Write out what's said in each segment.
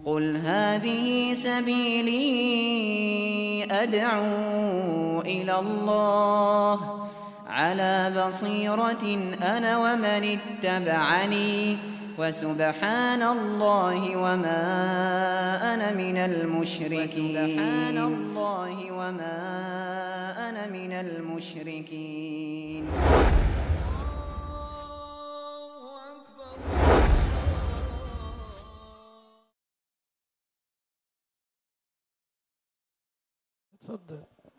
قل هذه سبيلي أدعو إلى الله على بصيرة أنا ومن اتبعني وسبحان الله وما أنا من المشركين. تفضل.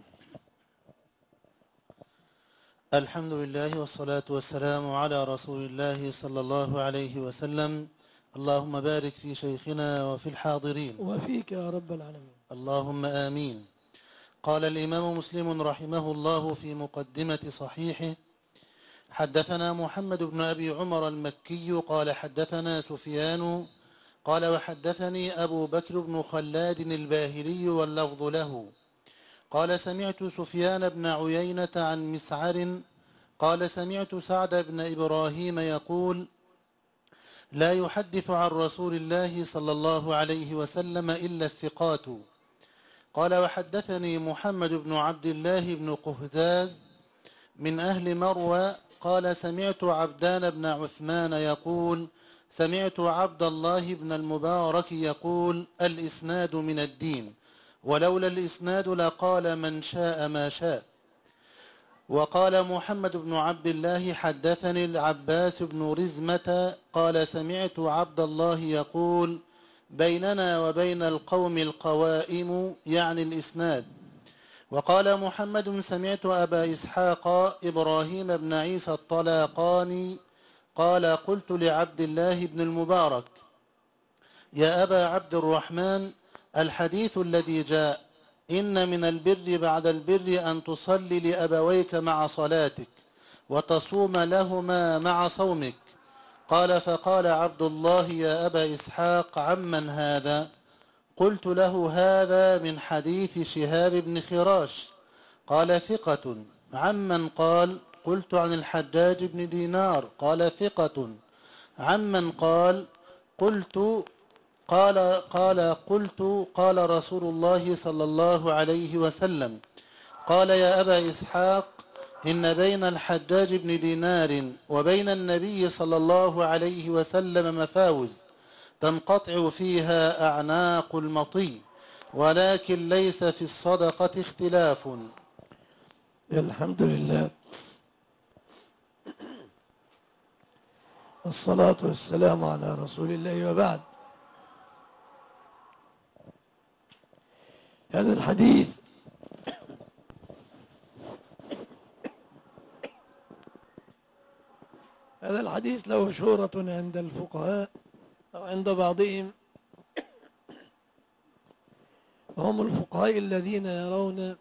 الحمد لله والصلاة والسلام على رسول الله صلى الله عليه وسلم. اللهم بارك في شيخنا وفي الحاضرين وفيك يا رب العالمين. اللهم آمين. قال الإمام مسلم رحمه الله في مقدمة صحيحه: حدثنا محمد بن أبي عمر المكي قال حدثنا سفيان قال وحدثني أبو بكر بن خلاد الباهلي واللفظ له قال سمعت سفيان بن عيينة عن مسعر قال سمعت سعد بن إبراهيم يقول: لا يحدث عن رسول الله صلى الله عليه وسلم إلا الثقات. قال وحدثني محمد بن عبد الله بن قهداز من أهل مروى قال سمعت عبدان بن عثمان يقول: سمعت عبد الله بن المبارك يقول: الإسناد من الدين، ولولا الإسناد لقال من شاء ما شاء. وقال محمد بن عبد الله حدثني العباس بن رزمة قال سمعت عبد الله يقول: بيننا وبين القوم القوائم، يعني الإسناد. وقال محمد سمعت أبا إسحاق إبراهيم بن عيسى الطلاقاني قال قلت لعبد الله بن المبارك: يا أبا عبد الرحمن، الحديث الذي جاء إن من البر بعد البر أن تصلي لأبويك مع صلاتك وتصوم لهما مع صومك. قال فقال عبد الله: يا أبا إسحاق عمن هذا؟ قلت له: هذا من حديث شهاب بن خراش. قال ثقة. عمن قال؟ قلت عن الحجاج بن دينار. قال ثقة. عمن قال؟ قلت قال رسول الله صلى الله عليه وسلم. قال: يا أبا إسحاق، إن بين الحجاج بن دينار وبين النبي صلى الله عليه وسلم مفاوز تنقطع فيها أعناق المطي، ولكن ليس في الصدقة اختلاف. الحمد لله، والصلاة والسلام على رسول الله، وبعد. هذا الحديث له شهرة عند الفقهاء أو عند بعضهم، وهم الفقهاء الذين يرون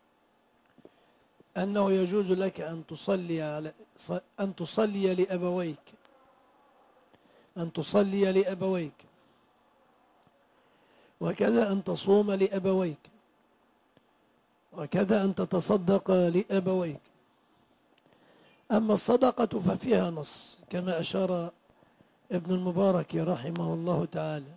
أنه يجوز لك أن تصلي لأبويك، وكذا أن تصوم لأبويك، وكذا أن تتصدق لأبويك. أما الصدقة ففيها نص كما أشار ابن المبارك رحمه الله تعالى.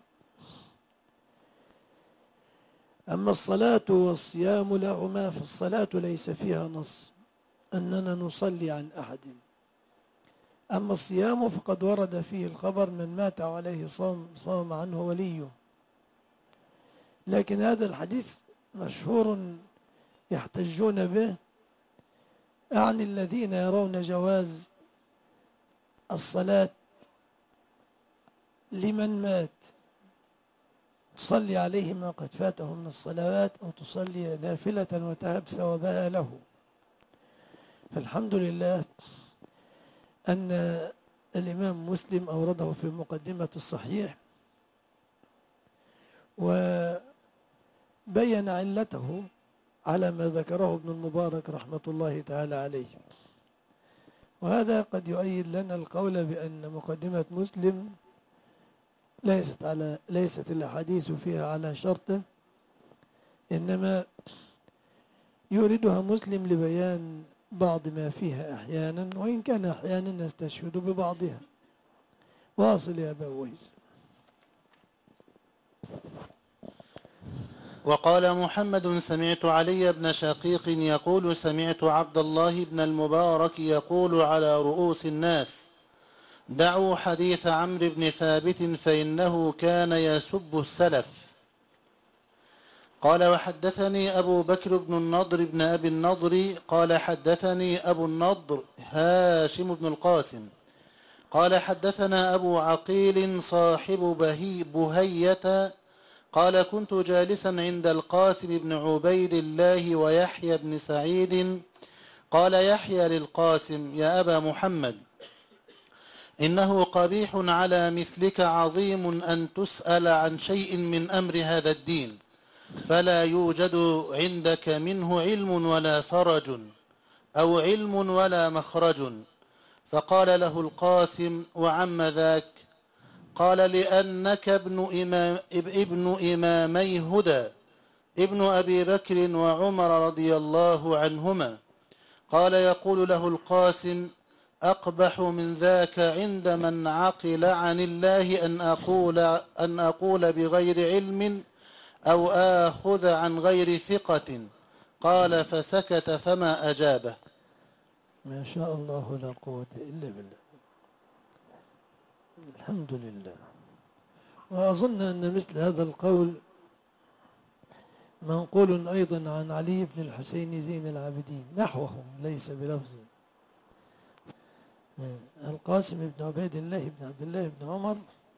أما الصلاة والصيام لهما فالصلاة ليس فيها نص أننا نصلي عن أحد. أما الصيام فقد ورد فيه الخبر: من مات عليه صام عنه وليه. لكن هذا الحديث مشهور يحتجون به عن الذين يرون جواز الصلاة لمن مات، تصلي عليه ما قد فاته من الصلوات، أو تصلي نافلة وتهب ثوابها له. فالحمد لله أن الإمام مسلم أورده في مقدمة الصحيح وبين علته على ما ذكره ابن المبارك رحمة الله تعالى عليه. وهذا قد يؤيد لنا القول بأن مقدمة مسلم ليست الأحاديث فيها على شرطه، إنما يوردها مسلم لبيان بعض ما فيها أحيانا، وإن كان أحيانا يستشهد ببعضها. واصل يا أبا أويس. وقال محمد سمعت علي بن شقيق يقول سمعت عبد الله بن المبارك يقول على رؤوس الناس دعوا حديث عمرو بن ثابت فإنه كان يسب السلف. قال وحدثني أبو بكر بن النضر بن أبي النضر قال حدثني أبو النضر هاشم بن القاسم قال حدثنا أبو عقيل صاحب بهية قال كنت جالسا عند القاسم بن عبيد الله ويحيى بن سعيد قال يحيى للقاسم يا أبا محمد إنه قبيح على مثلك عظيم أن تسأل عن شيء من أمر هذا الدين فلا يوجد عندك منه علم ولا فرج أو علم ولا مخرج. فقال له القاسم وعم ذاك؟ قال لأنك ابن إمامي هدى ابن أبي بكر وعمر رضي الله عنهما. قال يقول له القاسم أقبح من ذاك عند من عقل عن الله أن أقول بغير علم أو آخذ عن غير ثقة. قال فسكت فما أجابه. ما شاء الله لا قوة إلا بالله. الحمد لله. وأظن أن مثل هذا القول منقول أيضا عن علي بن الحسين زين العابدين نحوه ليس بلفظ. القاسم بن عبيد الله بن عبد الله بن عمر،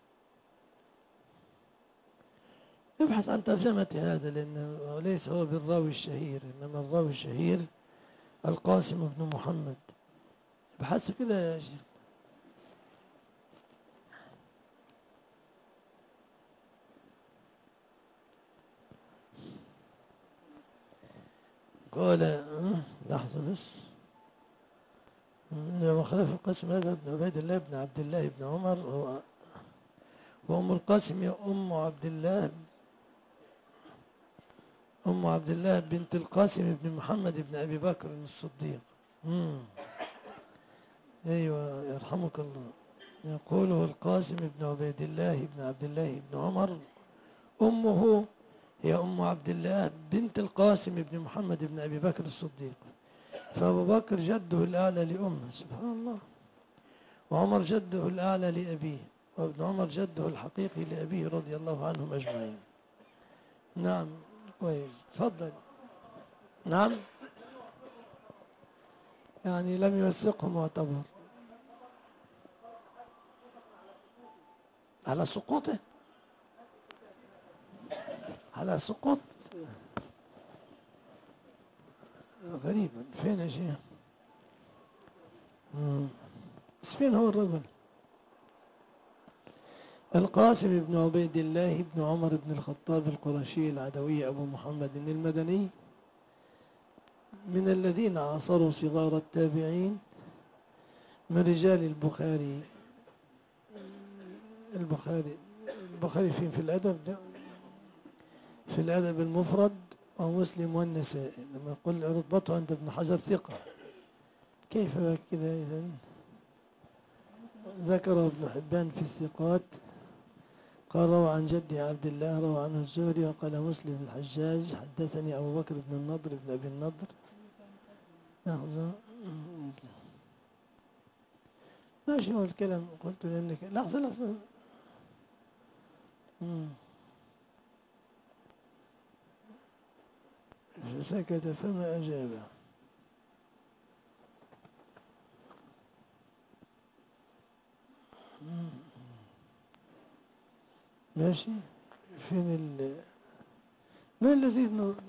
ابحث عن ترجمة هذا لأنه ليس هو بالراوي الشهير، إنما الراوي الشهير القاسم بن محمد. ابحث كده يا شيخ. قال لحظة بس. لما خلف القاسم هذا بن عبيد الله بن عبد الله بن عمر وأم القاسم يا أم عبد الله بنت القاسم بن محمد بن أبي بكر الصديق. أيوة يرحمك الله. يقول القاسم بن عبيد الله بن عبد الله بن عمر أمه هي أم عبد الله بنت القاسم بن محمد بن أبي بكر الصديق، فأبو بكر جده الأعلى لأمه سبحان الله، وعمر جده الأعلى لأبيه، وابن عمر جده الحقيقي لأبيه رضي الله عنهم أجمعين. نعم كويس تفضل. نعم يعني لم يوثقه معتبر على سقوطه، على سقوط غريبا. فين يا شيخ؟ بس فين هو الرجل؟ القاسم بن عبيد الله بن عمر بن الخطاب القرشي العدوي أبو محمد المدني، من الذين عاصروا صغار التابعين، من رجال البخاري. البخاري فين في الأدب ده؟ في الأدب المفرد ومسلم والنسائي. لما يقول رتبته عند ابن حجر ثقة، كيف كذا؟ إذن ذكر ابن حبان في الثقات، قال روى عن جدي عبد الله روى عنه الزهري، وقال مسلم الحجاج حدثني أبو بكر بن النضر بن أبي النضر. لحظة ماشي هو الكلام قلت لأنك لحظة فسكت فما أجابه. ماشي فين من الذي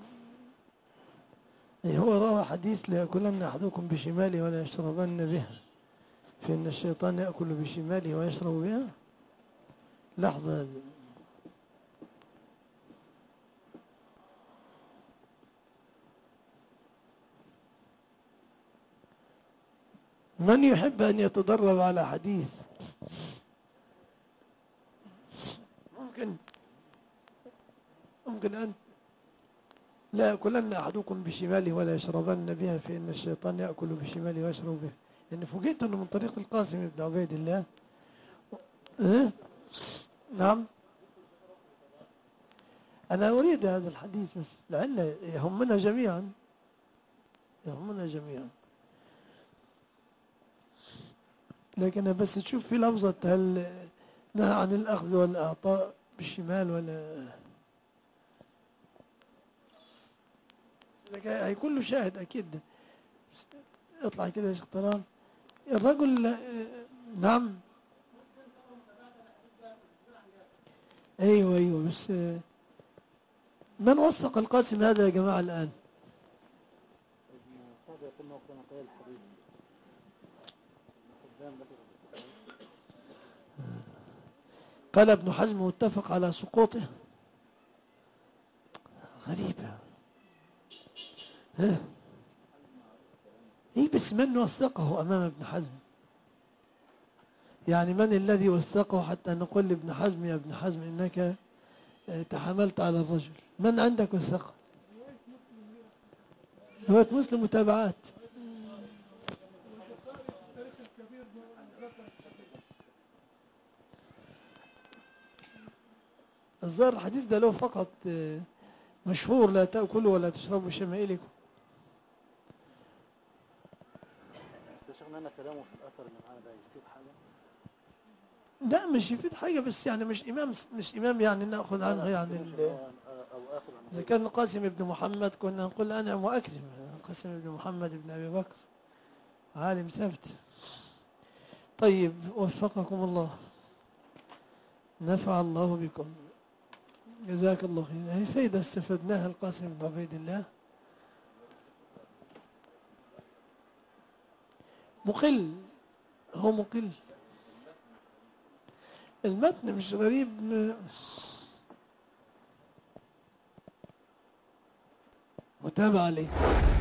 هو روى حديث ليأكلن أحدكم بشماله ولا يشربن بها، فإن الشيطان يأكل بشماله ويشرب بها. لحظة هذه من يحب أن يتدرب على حديث ممكن أن لا يأكلن أحدكم بشماله ولا يشربن بها، فإن الشيطان يأكل بشماله ويشرب بها. يعني فوجئت أنه من طريق القاسم بن عبيد الله. نعم أنا أريد هذا الحديث بس لعل يهمنا جميعا، يهمنا جميعا. لكن بس تشوف في لفظة هل نهى عن الأخذ والإعطاء بالشمال ولا هيكون له شاهد أكيد. اطلع كده يا شيخ طلال. الرجل نعم أيوه بس من وثق القاسم هذا يا جماعة الآن؟ قال ابن حزم متفق على سقوطه. غريبة. ايه بس من وثقه امام ابن حزم؟ يعني من الذي وثقه حتى نقول لابن حزم يا ابن حزم انك تحاملت على الرجل؟ من عندك وثقه؟ رواية مسلم متابعات. الظاهر الحديث ده له فقط مشهور لا تأكلوا ولا تشربوا بشمائلكم. شيخنا كلامه في الأثر اللي معانا ده يفيد حاجة؟ لا مش يفيد حاجة، بس يعني مش إمام يعني نأخذ عنه يعني إذا كان القاسم بن محمد كنا نقول أنعم وأكرم. القاسم بن محمد بن أبي بكر عالم ثبت. طيب وفقكم الله، نفع الله بكم، جزاك الله خير. هي فايدة استفدناها. القاسم بن عبيد الله مقل، هو مقل. المتن مش غريب، متابع عليه.